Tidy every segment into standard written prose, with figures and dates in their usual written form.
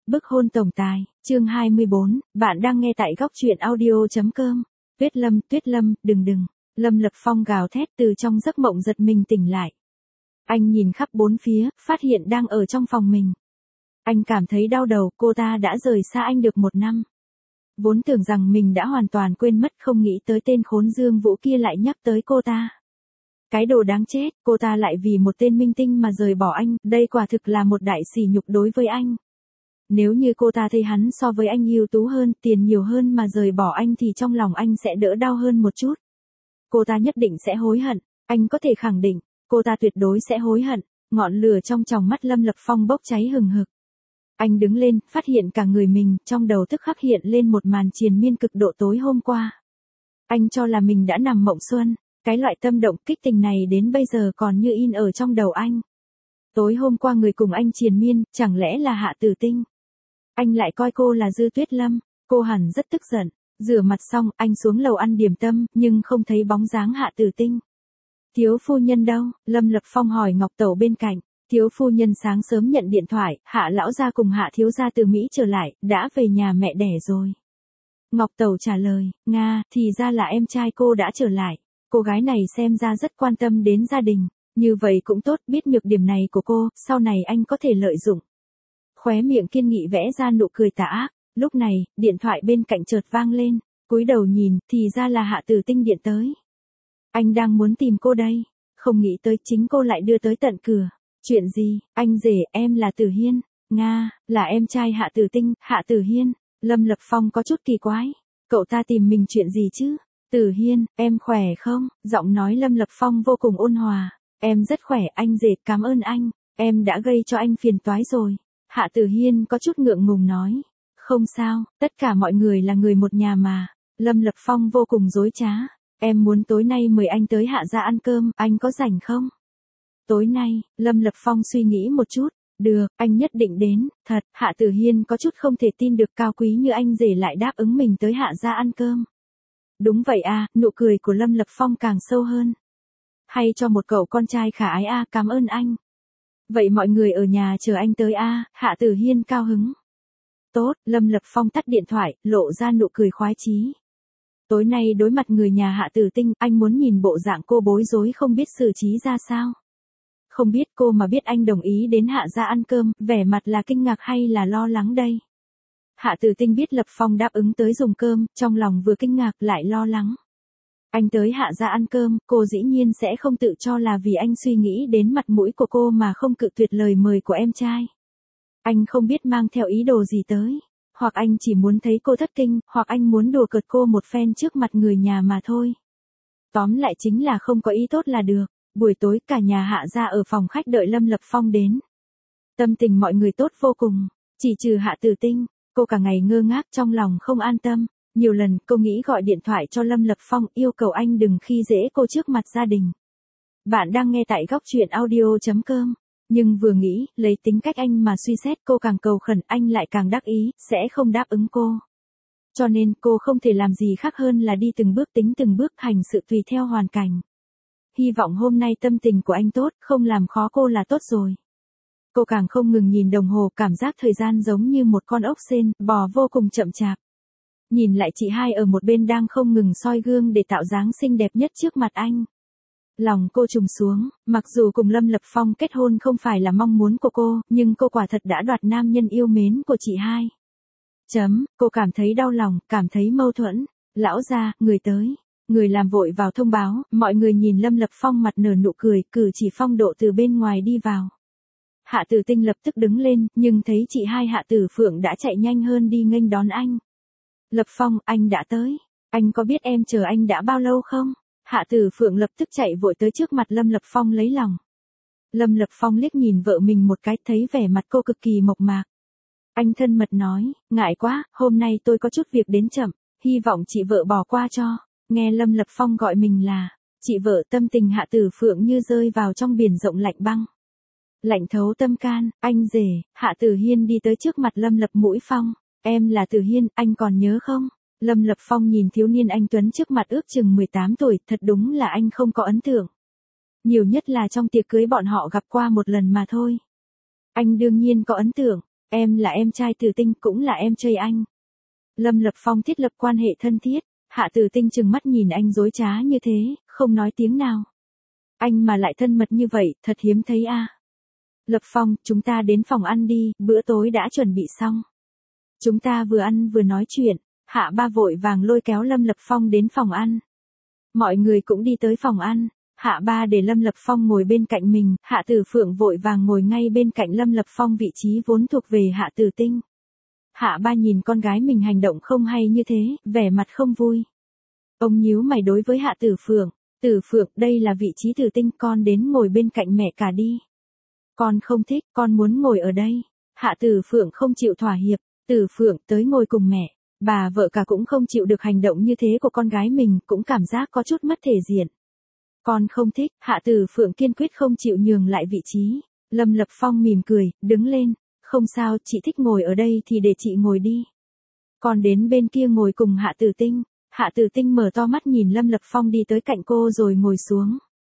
Bức hôn tổng tài, chương 24, bạn đang nghe tại góc truyện audio.com. Tuyết Lâm, đừng. Lâm Lập Phong gào thét từ trong giấc mộng giật mình tỉnh lại. Anh nhìn khắp bốn phía, phát hiện đang ở trong phòng mình. Anh cảm thấy đau đầu, cô ta đã rời xa anh được 1 năm. Vốn tưởng rằng mình đã hoàn toàn quên mất, không nghĩ tới tên khốn Dương Vũ kia lại nhắc tới cô ta. Cái đồ đáng chết, cô ta lại vì một tên minh tinh mà rời bỏ anh, đây quả thực là một đại sỉ nhục đối với anh. Nếu như cô ta thấy hắn so với anh ưu tú hơn, tiền nhiều hơn mà rời bỏ anh thì trong lòng anh sẽ đỡ đau hơn một chút. Cô ta nhất định sẽ hối hận, anh có thể khẳng định, cô ta tuyệt đối sẽ hối hận. Ngọn lửa trong tròng mắt Lâm Lập Phong bốc cháy hừng hực. Anh đứng lên, phát hiện cả người mình, trong đầu tức khắc hiện lên một màn triền miên cực độ tối hôm qua. Anh cho là mình đã nằm mộng xuân, cái loại tâm động kích tình này đến bây giờ còn như in ở trong đầu anh. Tối hôm qua người cùng anh triền miên, chẳng lẽ là Hạ Tử Tinh? Anh lại coi cô là Dư Tuyết Lâm, cô hẳn rất tức giận. Rửa mặt xong, anh xuống lầu ăn điểm tâm, nhưng không thấy bóng dáng Hạ Tử Tinh. Thiếu phu nhân đâu? Lâm Lập Phong hỏi Ngọc Tẩu bên cạnh. Thiếu phu nhân sáng sớm nhận điện thoại, Hạ lão gia cùng Hạ thiếu gia từ Mỹ trở lại, đã về nhà mẹ đẻ rồi. Ngọc Tẩu trả lời, Nga, thì ra là em trai cô đã trở lại. Cô gái này xem ra rất quan tâm đến gia đình, như vậy cũng tốt, biết nhược điểm này của cô, sau này anh có thể lợi dụng. Khóe miệng kiên nghị vẽ ra nụ cười tà ác. Lúc này, điện thoại bên cạnh chợt vang lên, cúi đầu nhìn, thì ra là Hạ Tử Tinh điện tới. Anh đang muốn tìm cô đây, không nghĩ tới chính cô lại đưa tới tận cửa. Chuyện gì? Anh rể, em là Tử Hiên. Nga, là em trai Hạ Tử Tinh, Hạ Tử Hiên. Lâm Lập Phong có chút kỳ quái. Cậu ta tìm mình chuyện gì chứ? Tử Hiên, em khỏe không? Giọng nói Lâm Lập Phong vô cùng ôn hòa. Em rất khỏe, anh rể, cảm ơn anh. Em đã gây cho anh phiền toái rồi. Hạ Tử Hiên có chút ngượng ngùng nói. Không sao, tất cả mọi người là người một nhà mà. Lâm Lập Phong vô cùng dối trá. Em muốn tối nay mời anh tới Hạ gia ăn cơm, anh có rảnh không? Tối nay, Lâm Lập Phong suy nghĩ một chút. Được, anh nhất định đến. Thật, Hạ Tử Hiên có chút không thể tin được cao quý như anh rể lại đáp ứng mình tới Hạ gia ăn cơm. Đúng vậy à, nụ cười của Lâm Lập Phong càng sâu hơn. Hay cho một cậu con trai khả ái à, cảm ơn anh. Vậy mọi người ở nhà chờ anh tới à, Hạ Tử Hiên cao hứng. Tốt, Lâm Lập Phong tắt điện thoại, lộ ra nụ cười khoái chí. Tối nay đối mặt người nhà Hạ Tử Tinh, anh muốn nhìn bộ dạng cô bối rối không biết xử trí ra sao. Không biết cô mà biết anh đồng ý đến Hạ gia ăn cơm, vẻ mặt là kinh ngạc hay là lo lắng đây? Hạ Tử Tinh biết Lập Phong đáp ứng tới dùng cơm, trong lòng vừa kinh ngạc lại lo lắng. Anh tới Hạ gia ăn cơm, cô dĩ nhiên sẽ không tự cho là vì anh suy nghĩ đến mặt mũi của cô mà không cự tuyệt lời mời của em trai. Anh không biết mang theo ý đồ gì tới. Hoặc anh chỉ muốn thấy cô thất kinh, hoặc anh muốn đùa cợt cô một phen trước mặt người nhà mà thôi. Tóm lại chính là không có ý tốt là được. Buổi tối cả nhà Hạ gia ở phòng khách đợi Lâm Lập Phong đến. Tâm tình mọi người tốt vô cùng, chỉ trừ Hạ Tử Tinh, cô cả ngày ngơ ngác trong lòng không an tâm. Nhiều lần cô nghĩ gọi điện thoại cho Lâm Lập Phong yêu cầu anh đừng khi dễ cô trước mặt gia đình. Bạn đang nghe tại góc truyện audio.com. Nhưng vừa nghĩ, lấy tính cách anh mà suy xét cô càng cầu khẩn anh lại càng đắc ý, sẽ không đáp ứng cô. Cho nên cô không thể làm gì khác hơn là đi từng bước tính từng bước hành sự tùy theo hoàn cảnh. Hy vọng hôm nay tâm tình của anh tốt, không làm khó cô là tốt rồi. Cô càng không ngừng nhìn đồng hồ, cảm giác thời gian giống như một con ốc sên, bò vô cùng chậm chạp. Nhìn lại chị hai ở một bên đang không ngừng soi gương để tạo dáng xinh đẹp nhất trước mặt anh. Lòng cô trùng xuống, mặc dù cùng Lâm Lập Phong kết hôn không phải là mong muốn của cô, nhưng cô quả thật đã đoạt nam nhân yêu mến của chị hai. Cô cảm thấy đau lòng, cảm thấy mâu thuẫn. Lão gia, người tới. Người làm vội vào thông báo, mọi người nhìn Lâm Lập Phong mặt nở nụ cười, cử chỉ phong độ từ bên ngoài đi vào. Hạ Tử Tinh lập tức đứng lên, nhưng thấy chị hai Hạ Tử Phượng đã chạy nhanh hơn đi nghênh đón anh. Lập Phong, anh đã tới. Anh có biết em chờ anh đã bao lâu không? Hạ Tử Phượng lập tức chạy vội tới trước mặt Lâm Lập Phong lấy lòng. Lâm Lập Phong liếc nhìn vợ mình một cái, thấy vẻ mặt cô cực kỳ mộc mạc. Anh thân mật nói, ngại quá, hôm nay tôi có chút việc đến chậm, hy vọng chị vợ bỏ qua cho. Nghe Lâm Lập Phong gọi mình là chị vợ, tâm tình Hạ Tử Phượng như rơi vào trong biển rộng lạnh băng. Lạnh thấu tâm can, anh rể. Hạ Tử Hiên đi tới trước mặt Lâm Lập Mũi Phong. Em là Tử Hiên, anh còn nhớ không? Lâm Lập Phong nhìn thiếu niên anh tuấn trước mặt ước chừng 18 tuổi, thật đúng là anh không có ấn tượng. Nhiều nhất là trong tiệc cưới bọn họ gặp qua một lần mà thôi. Anh đương nhiên có ấn tượng, Em là em trai Tử Tinh, cũng là em trai anh. Lâm Lập Phong thiết lập quan hệ thân thiết, Hạ Tử Tinh trừng mắt nhìn anh dối trá như thế, không nói tiếng nào. Anh mà lại thân mật như vậy, thật hiếm thấy a. Lập Phong, chúng ta đến phòng ăn đi, bữa tối đã chuẩn bị xong. Chúng ta vừa ăn vừa nói chuyện, Hạ Ba vội vàng lôi kéo Lâm Lập Phong đến phòng ăn. Mọi người cũng đi tới phòng ăn, Hạ Ba để Lâm Lập Phong ngồi bên cạnh mình, Hạ Tử Phượng vội vàng ngồi ngay bên cạnh Lâm Lập Phong, vị trí vốn thuộc về Hạ Tử Tinh. Hạ Ba nhìn con gái mình hành động không hay như thế, vẻ mặt không vui. Ông nhíu mày đối với Hạ Tử Phượng, Tử Phượng, đây là vị trí Tử Tinh, con đến ngồi bên cạnh mẹ cả đi. Con không thích, con muốn ngồi ở đây. Hạ Tử Phượng không chịu thỏa hiệp, Tử Phượng tới ngồi cùng mẹ. Bà vợ cả cũng không chịu được hành động như thế của con gái mình, cũng cảm giác có chút mất thể diện. Con không thích, Hạ Tử Phượng kiên quyết không chịu nhường lại vị trí. Lâm Lập Phong mỉm cười, đứng lên, không sao, chị thích ngồi ở đây thì để chị ngồi đi. Con đến bên kia ngồi cùng Hạ Tử Tinh. Hạ Tử Tinh mở to mắt nhìn Lâm Lập Phong đi tới cạnh cô rồi ngồi xuống.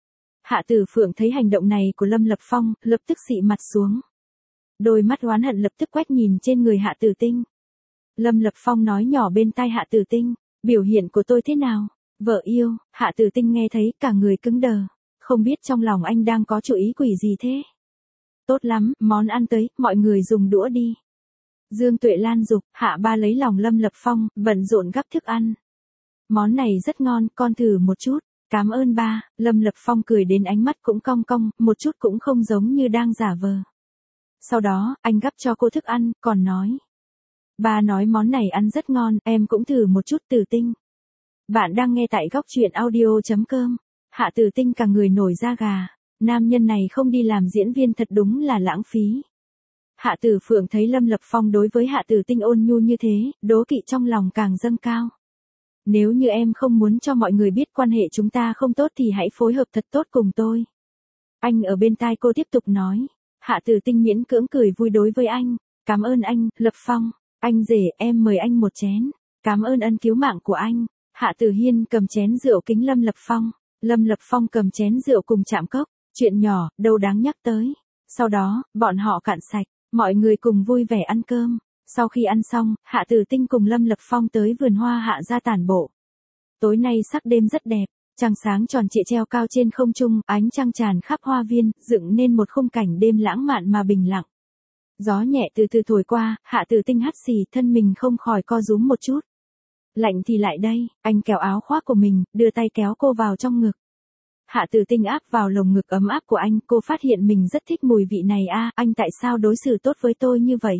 Hạ Tử Phượng thấy hành động này của Lâm Lập Phong, lập tức xị mặt xuống. Đôi mắt oán hận lập tức quét nhìn trên người Hạ Tử Tinh. Lâm Lập Phong nói nhỏ bên tai Hạ Tử Tinh, biểu hiện của tôi thế nào? Vợ yêu. Hạ Tử Tinh nghe thấy cả người cứng đờ, không biết trong lòng anh đang có chủ ý quỷ gì thế. Tốt lắm, món ăn tới, mọi người dùng đũa đi. Dương Tuệ Lan giục, Hạ Ba lấy lòng Lâm Lập Phong, bận rộn gắp thức ăn. Món này rất ngon, con thử một chút. Cảm ơn ba. Lâm Lập Phong cười đến ánh mắt cũng cong cong, một chút cũng không giống như đang giả vờ. Sau đó, anh gắp cho cô thức ăn, còn nói. Ba nói món này ăn rất ngon, em cũng thử một chút. Tử Tinh. Bạn đang nghe tại góc truyện audio.com. Hạ Tử Tinh cả người nổi da gà. Nam nhân này không đi làm diễn viên thật đúng là lãng phí. Hạ Tử Phượng thấy Lâm Lập Phong đối với Hạ Tử Tinh ôn nhu như thế, đố kỵ trong lòng càng dâng cao. Nếu như em không muốn cho mọi người biết quan hệ chúng ta không tốt thì hãy phối hợp thật tốt cùng tôi. Anh ở bên tai cô tiếp tục nói. Hạ Tử Tinh miễn cưỡng cười vui đối với anh. Cảm ơn anh, Lập Phong. Anh rể, em mời anh một chén. Cảm ơn ân cứu mạng của anh. Hạ Tử Hiên cầm chén rượu kính Lâm Lập Phong. Lâm Lập Phong cầm chén rượu cùng chạm cốc. Chuyện nhỏ, đâu đáng nhắc tới. Sau đó, bọn họ cạn sạch. Mọi người cùng vui vẻ ăn cơm. Sau khi ăn xong, Hạ Tử Tinh cùng Lâm Lập Phong tới vườn hoa Hạ gia tản bộ. Tối nay sắc đêm rất đẹp, trăng sáng tròn trịa treo cao trên không trung, ánh trăng tràn khắp hoa viên, dựng nên một khung cảnh đêm lãng mạn mà bình lặng. Gió nhẹ từ từ thổi qua, Hạ Tử Tinh hắt xì, thân mình không khỏi co rúm một chút. Lạnh thì lại đây, anh kéo áo khoác của mình, đưa tay kéo cô vào trong ngực. Hạ Tử Tinh áp vào lồng ngực ấm áp của anh, cô phát hiện mình rất thích mùi vị này a, anh tại sao đối xử tốt với tôi như vậy?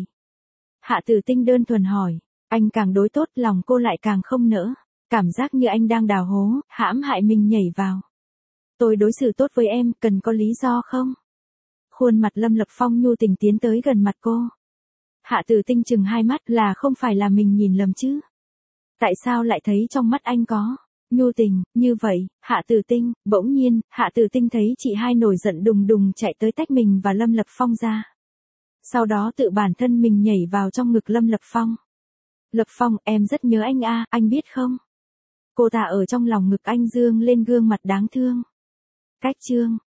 Hạ Tử Tinh đơn thuần hỏi, anh càng đối tốt lòng cô lại càng không nỡ, cảm giác như anh đang đào hố, hãm hại mình nhảy vào. Tôi đối xử tốt với em, cần có lý do không? Khuôn mặt Lâm Lập Phong nhu tình tiến tới gần mặt cô. Hạ Tử Tinh chừng hai mắt, là không phải là mình nhìn lầm chứ? Tại sao lại thấy trong mắt anh có nhu tình như vậy? Hạ Tử Tinh, bỗng nhiên, Hạ Tử Tinh thấy chị hai nổi giận đùng đùng chạy tới tách mình và Lâm Lập Phong ra. Sau đó tự bản thân mình nhảy vào trong ngực Lâm Lập Phong. Lập Phong, em rất nhớ anh a, anh biết không? Cô ta ở trong lòng ngực anh dương lên gương mặt đáng thương. Cách chương.